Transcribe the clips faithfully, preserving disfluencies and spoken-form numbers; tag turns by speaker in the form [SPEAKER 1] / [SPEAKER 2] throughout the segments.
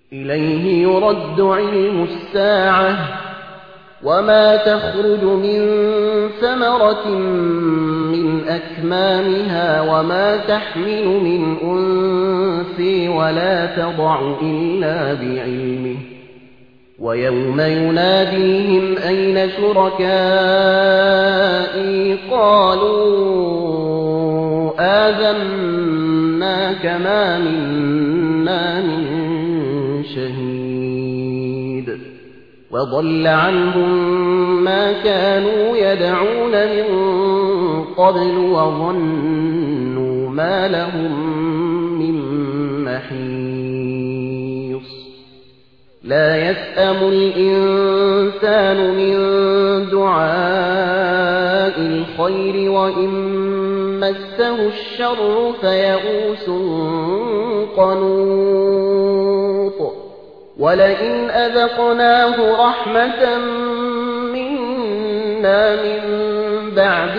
[SPEAKER 1] إليه يرد علم الساعة وما تخرج من ثمرة من أكمامها وما تحمل من أنثى ولا تضع إلا بعلمه ويوم يناديهم أين شركائي قالوا آذناك ما منا من شهيد وضل عنهم ما كانوا يدعون من قبل وظنوا ما لهم من محيص لا يسأم الإنسان من دعاء الخير وإن مسه الشر فيئوس قنوط ولئن أذقناه رحمة منا من بعد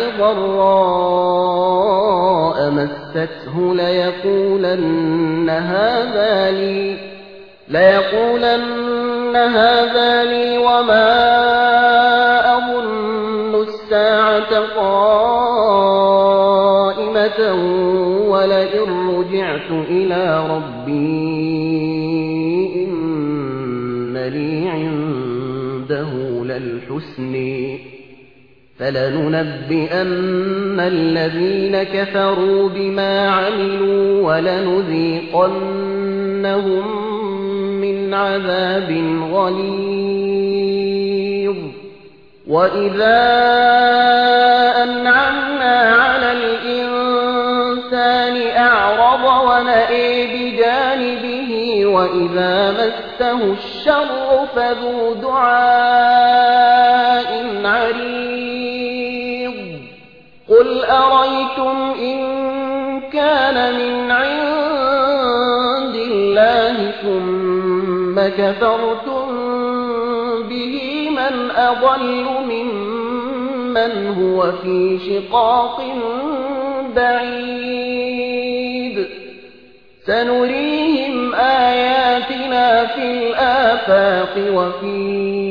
[SPEAKER 1] ضراء مسته ليقولن هذا لي ليقولن هذا لي وما أظن الساعة قائمة ولئن رجعت إلى ربي إن لي عنده للحسن فلننبئن الذين كفروا بما عملوا ولنذيقنهم من عذاب غليظ وإذا أنعمنا على الإنسان أعرض ونأى بجانبه وإذا مسه الشر فذو دعاء عريض قل أريتم إن كان من عند الله ثم كفرتم به من أضل ممن هو في شقاق بعيد سنريهم آياتنا في الآفاق وفي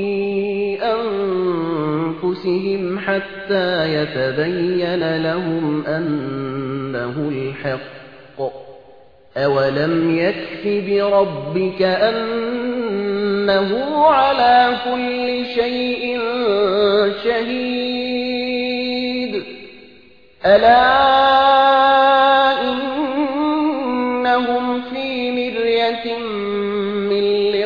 [SPEAKER 1] أنفسهم حتى يتبين لهم أنه الحق أولم يكف بربك أنه على كل شيء شهيد ألا إنهم في مرية من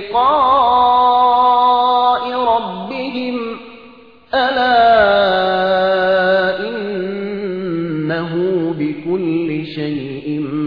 [SPEAKER 1] لقاء ربهم ألا إنه بكل شيء